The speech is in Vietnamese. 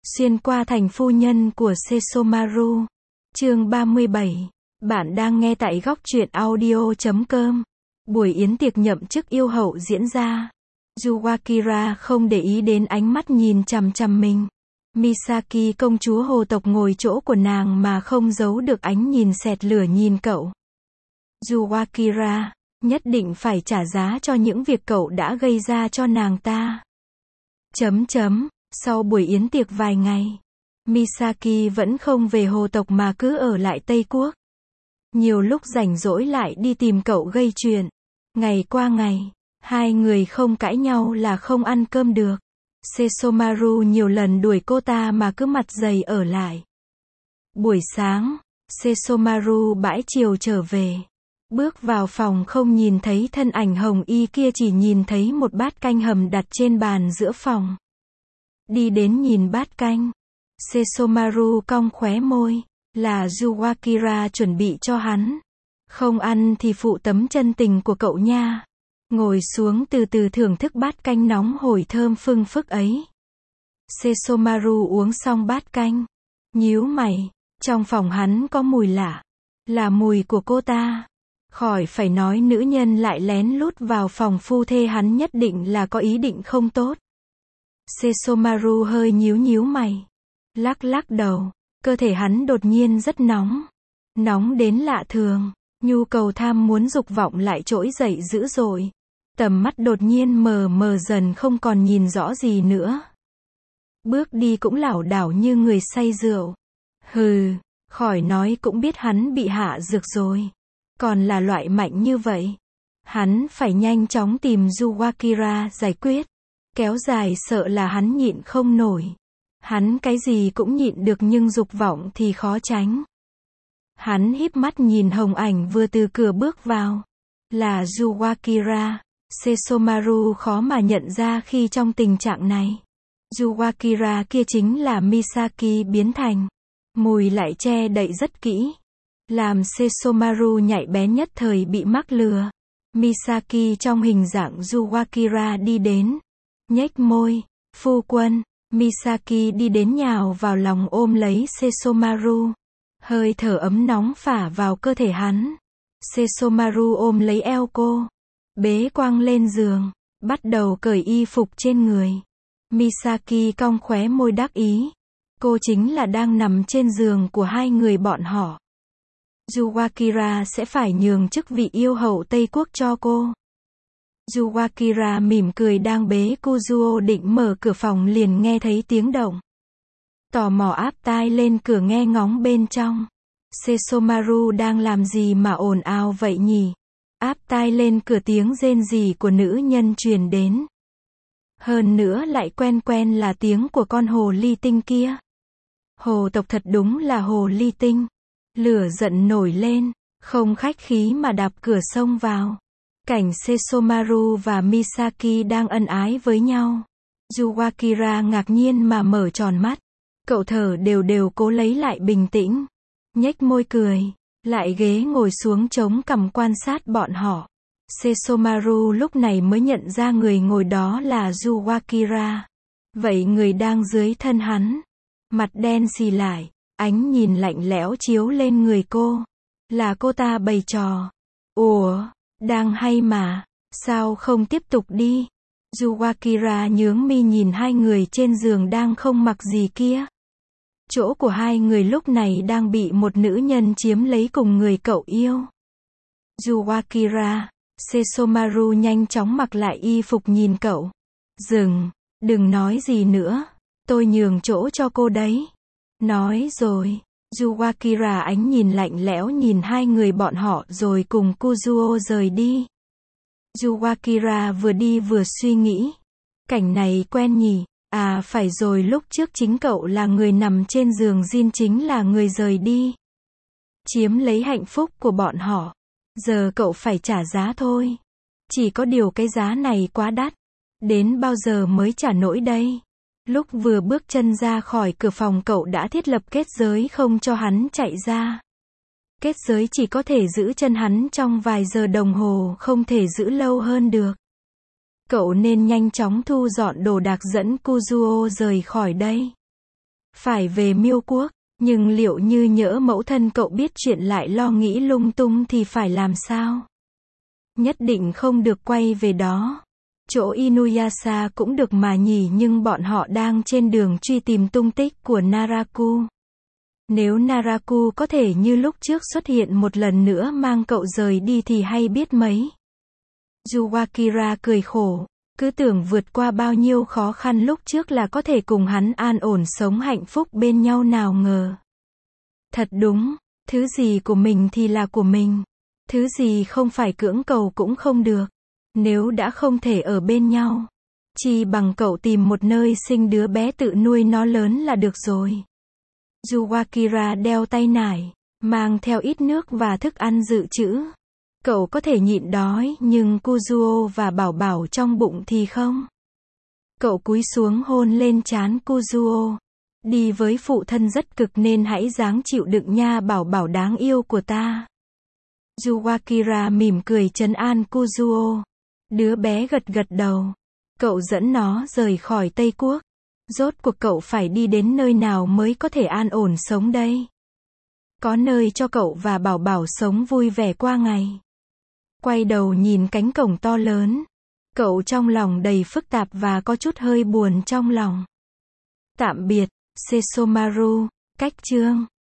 Xuyên qua thành phu nhân của Sesomaru. Chương 37. Bạn đang nghe tại góc truyện audio.com. Buổi yến tiệc nhậm chức yêu hậu diễn ra. Yukira không để ý đến ánh mắt nhìn chằm chằm mình. Misaki công chúa hồ tộc ngồi chỗ của nàng mà không giấu được ánh nhìn sệt lửa nhìn cậu. Yukira, nhất định phải trả giá cho những việc cậu đã gây ra cho nàng ta. Sau buổi yến tiệc vài ngày, Misaki vẫn không về hồ tộc mà cứ ở lại Tây Quốc. Nhiều lúc rảnh rỗi lại đi tìm cậu gây chuyện. Ngày qua ngày, hai người không cãi nhau là không ăn cơm được. Sesomaru nhiều lần đuổi cô ta mà cứ mặt dày ở lại. Buổi sáng, Sesomaru bãi chiều trở về. Bước vào phòng không nhìn thấy thân ảnh hồng y kia, chỉ nhìn thấy một bát canh hầm đặt trên bàn giữa phòng. Đi đến nhìn bát canh, Sesomaru cong khóe môi, là Yukira chuẩn bị cho hắn. Không ăn thì phụ tấm chân tình của cậu nha. Ngồi xuống từ từ thưởng thức bát canh nóng hổi thơm phưng phức ấy. Sesomaru uống xong bát canh, nhíu mày, trong phòng hắn có mùi lạ, là mùi của cô ta. Khỏi phải nói, nữ nhân lại lén lút vào phòng phu thê hắn nhất định là có ý định không tốt. Sesomaru hơi nhíu mày, lắc đầu, cơ thể hắn đột nhiên rất nóng. Nóng đến lạ thường, nhu cầu tham muốn dục vọng lại trỗi dậy dữ dội. Tầm mắt đột nhiên mờ dần không còn nhìn rõ gì nữa. Bước đi cũng lảo đảo như người say rượu. Hừ, khỏi nói cũng biết hắn bị hạ dược rồi. Còn là loại mạnh như vậy. Hắn phải nhanh chóng tìm Yukira giải quyết. Kéo dài sợ là hắn nhịn không nổi. Hắn cái gì cũng nhịn được nhưng dục vọng thì khó tránh. Hắn híp mắt nhìn hồng ảnh vừa từ cửa bước vào. Là Yukira. Sesomaru khó mà nhận ra khi trong tình trạng này. Yukira kia chính là Misaki biến thành. Mùi lại che đậy rất kỹ. Làm Sesomaru nhạy bén nhất thời bị mắc lừa. Misaki trong hình dạng Yukira đi đến. Nhếch môi, phu quân. Misaki đi đến nhào vào lòng ôm lấy Sesomaru. Hơi thở ấm nóng phả vào cơ thể hắn. Sesomaru ôm lấy eo cô. Bế quăng lên giường. Bắt đầu cởi y phục trên người. Misaki cong khóe môi đắc ý. Cô chính là đang nằm trên giường của hai người bọn họ. Yukira sẽ phải nhường chức vị yêu hậu Tây Quốc cho cô. Yukira mỉm cười đang bế Kuzuo định mở cửa phòng liền nghe thấy tiếng động. Tò mò áp tai lên cửa nghe ngóng bên trong. Sesomaru đang làm gì mà ồn ào vậy nhỉ? Áp tai lên cửa tiếng rên rỉ của nữ nhân truyền đến. Hơn nữa lại quen là tiếng của con hồ ly tinh kia. Hồ tộc thật đúng là hồ ly tinh. Lửa giận nổi lên, không khách khí mà đạp cửa xông vào. Cảnh Sesomaru và Misaki đang ân ái với nhau. Yukira ngạc nhiên mà mở tròn mắt. Cậu thở đều cố lấy lại bình tĩnh. Nhếch môi cười, lại ghế ngồi xuống chống cằm quan sát bọn họ. Sesomaru lúc này mới nhận ra người ngồi đó là Yukira. Vậy người đang dưới thân hắn. Mặt đen xì lại, ánh nhìn lạnh lẽo chiếu lên người cô. Là cô ta bày trò. Ủa, đang hay mà, sao không tiếp tục đi? Yukira nhướng mi nhìn hai người trên giường đang không mặc gì kia. Chỗ của hai người lúc này đang bị một nữ nhân chiếm lấy cùng người cậu yêu. Yukira, Sesomaru nhanh chóng mặc lại y phục nhìn cậu. Dừng, đừng nói gì nữa, tôi nhường chỗ cho cô đấy. Nói rồi, Yukira ánh nhìn lạnh lẽo nhìn hai người bọn họ rồi cùng Kuzuo rời đi. Yukira vừa đi vừa suy nghĩ. Cảnh này quen nhỉ? À phải rồi, lúc trước chính cậu là người nằm trên giường Jin, chính là người rời đi. Chiếm lấy hạnh phúc của bọn họ. Giờ cậu phải trả giá thôi. Chỉ có điều cái giá này quá đắt. Đến bao giờ mới trả nổi đây? Lúc vừa bước chân ra khỏi cửa phòng cậu đã thiết lập kết giới không cho hắn chạy ra. Kết giới chỉ có thể giữ chân hắn trong vài giờ đồng hồ, không thể giữ lâu hơn được. Cậu nên nhanh chóng thu dọn đồ đạc dẫn Kuzuo rời khỏi đây. phải về Miêu quốc, nhưng liệu như nhỡ mẫu thân cậu biết chuyện lại lo nghĩ lung tung thì phải làm sao? Nhất định không được quay về đó. Chỗ Inuyasha cũng được mà nhỉ, nhưng bọn họ đang trên đường truy tìm tung tích của Naraku. Nếu Naraku có thể như lúc trước xuất hiện một lần nữa mang cậu rời đi thì hay biết mấy. Yuwakira cười khổ, cứ tưởng vượt qua bao nhiêu khó khăn lúc trước là có thể cùng hắn an ổn sống hạnh phúc bên nhau, nào ngờ. Thật đúng, thứ gì của mình thì là của mình. Thứ gì không phải cưỡng cầu cũng không được. Nếu đã không thể ở bên nhau, chi bằng cậu tìm một nơi sinh đứa bé tự nuôi nó lớn là được rồi. Yuwakira đeo tay nải, mang theo ít nước và thức ăn dự trữ. Cậu có thể nhịn đói, nhưng Kuzuo và Bảo Bảo trong bụng thì không. Cậu cúi xuống hôn lên trán Kuzuo. Đi với phụ thân rất cực nên hãy ráng chịu đựng nha Bảo Bảo đáng yêu của ta. Yuwakira mỉm cười trấn an Kuzuo. Đứa bé gật gật đầu. Cậu dẫn nó rời khỏi Tây Quốc. Rốt cuộc cậu phải đi đến nơi nào mới có thể an ổn sống đây? Có nơi cho cậu và Bảo Bảo sống vui vẻ qua ngày. Quay đầu nhìn cánh cổng to lớn. Cậu trong lòng đầy phức tạp và có chút hơi buồn trong lòng. Tạm biệt, Sesomaru, cách chương.